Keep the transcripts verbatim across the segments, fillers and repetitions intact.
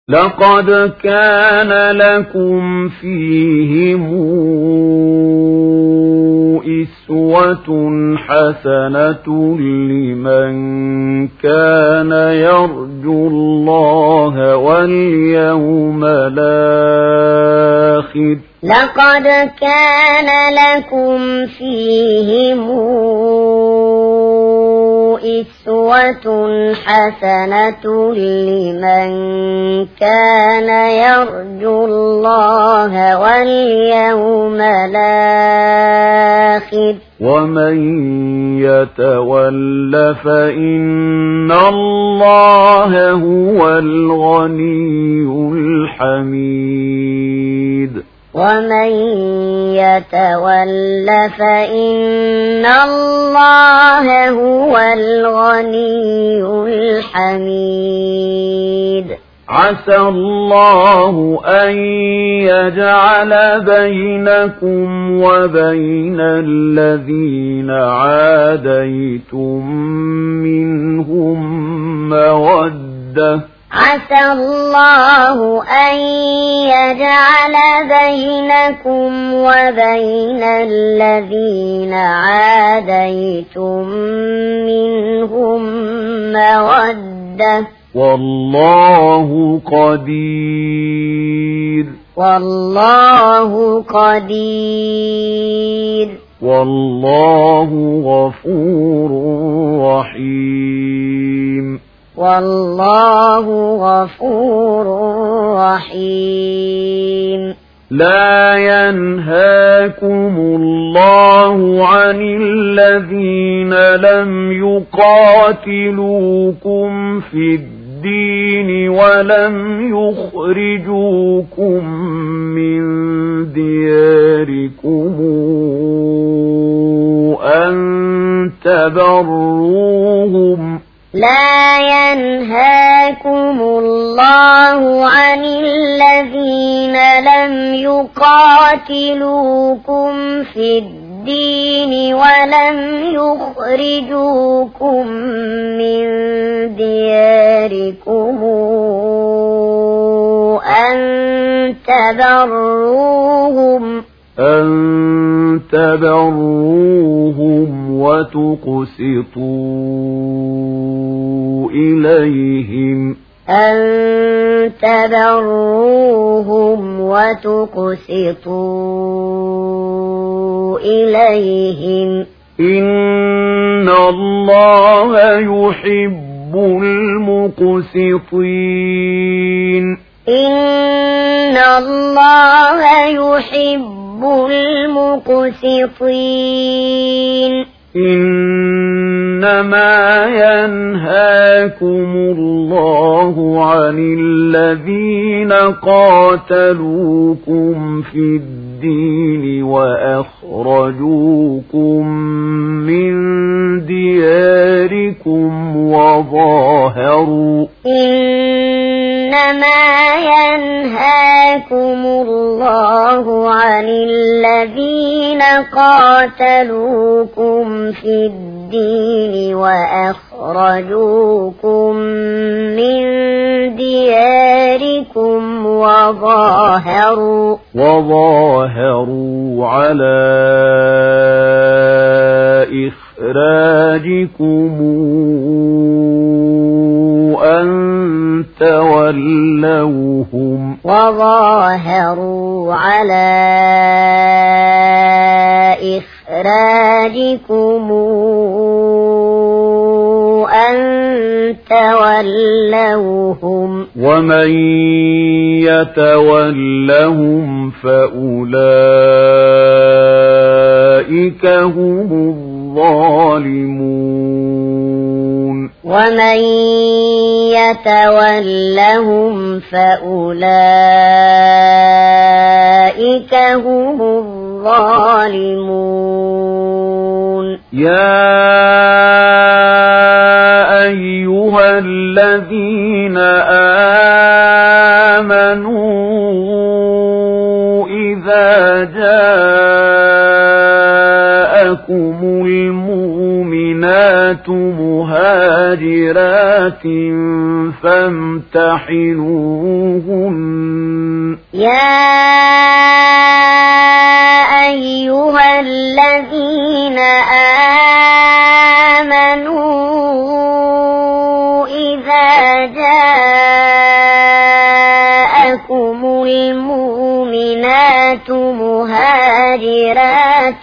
لقد كان لكم فيهم أسوة حسنة لمن كان يرجو الله واليوم الآخر لقد كان لكم فيهم أسوة حسنة لمن كان يرجو الله واليوم الآخر ومن يتول فإن الله هو الغني الحميد ومن يتول فإن الله هو الغني الحميد عسى الله أن يجعل بينكم وبين الذين عاديتم منهم مودة عسى الله أن يجعل بينكم وبين الذين عاديتم منهم مودة والله قدير والله قدير والله غفور رحيم والله غفور رحيم لا ينهاكم الله عن الذين لم يقاتلوكم في الدين ولم يخرجوكم من دياركم أن تبروهم لا ينهاكم الله عن الذين لم يقاتلوكم في الدين ولم يخرجوكم من دياركم أن تبروهم أن تبروهم وتقسطوا إليهم أن تبروهم وتقسطوا إليهم إن الله يحب المقسطين إن الله يحب المقسطين إنما ينهاكم الله عن الذين قاتلوكم في الدين وأخرجوكم من دياركم وظاهروا إنما ينهاكم الله عن الذين قاتلوكم في الدين وأخرجوكم من دياركم وظاهروا وظاهروا على إخراجكم أن تولوهم وظاهروا على إخراجكم أن تولوهم ومن يتولهم فأولئك هم الظالمون ومن يتولهم فأولئك هم الظالمون يا أيها الذين آمنوا إذا جاءكم المؤمنات مهاجرات فامتحنوهن يا أيها الذين آمنوا إذا جاءكم المؤمنات مهاجرات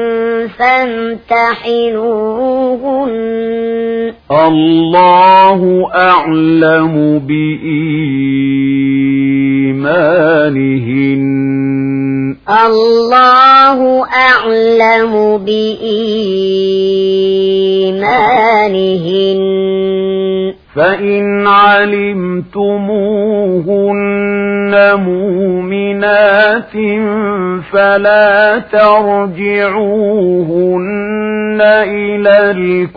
فامتحنوهن الله أعلم بإيمانهن الله أعلم بإيمانهن فإن علمتموهن مؤمنات فلا ترجعوهن إلى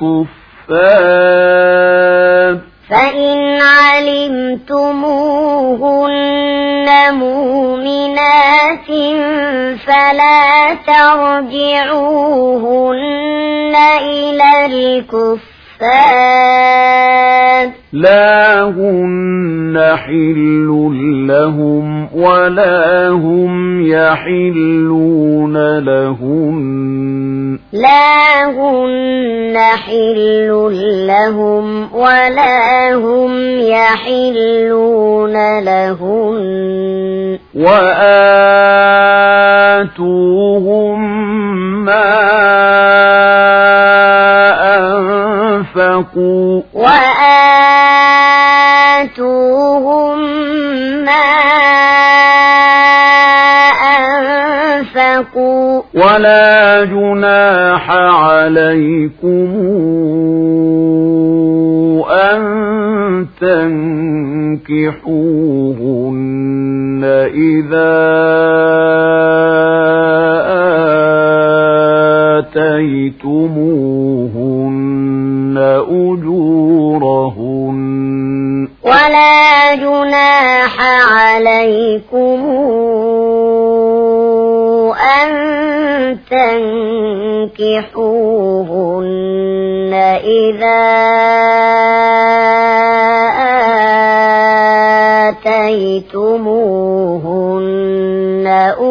الكفار فإن علمتموهن مؤمنات فلا ترجعوهن إلى الكفار لا هن حل لهم ولا هم يحلون لهن لا هن حل لهم ولا هم يحلون لهن وآتوهم ما أنفقوا وآتوهم ما أنفقوا ولا جناح عليكم أن تنكحوهن إذا آتيتموهن أجورهن ولا جناح عليكم أن تنكحوهن إذا آتيتموهن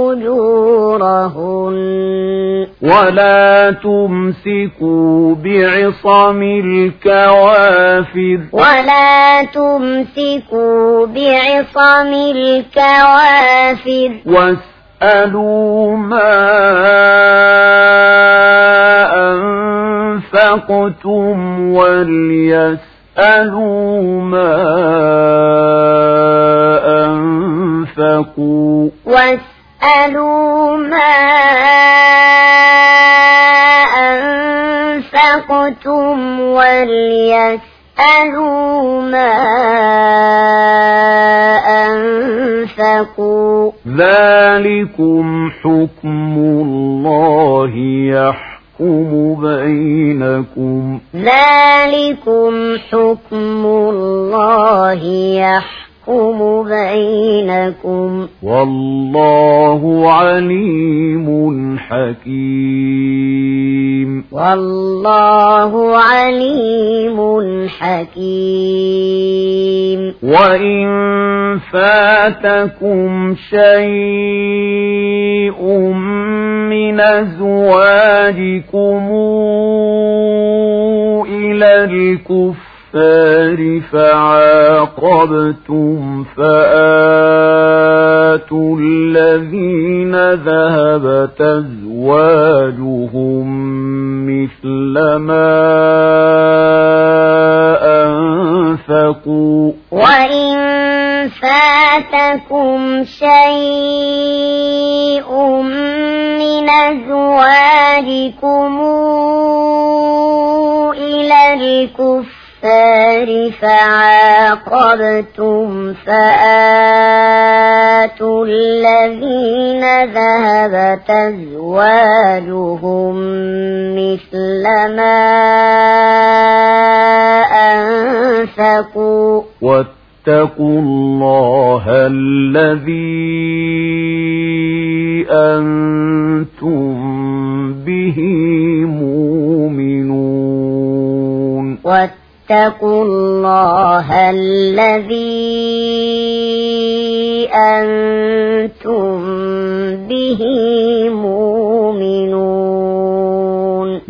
أجورهن ولا تمسكوا بعصم الكوافر ولا تمسكوا بعصم الكوافر واسألوا ما أنفقتم وليسألوا ما أنفقوا واسألوا ما أنفقتم وليسألوا ما أنفقوا ذلكم حكم الله يحكم بينكم ذلكم حكم الله يحكم بينكم والله عليم حكيم والله عليم حكيم وإن فاتكم شيء من أزواجكم إلى الكفر فعاقبتم فآتوا الذين ذهبت أزواجهم مثل ما أنفقوا وإن فاتكم شيء من أزواجكم إلى الكفر فعاقبتم فآتوا الذين ذهبت أزواجهم مثل ما أنفقوا واتقوا الله الذي أنتم به مؤمنون واتقوا الله الذي أنتم به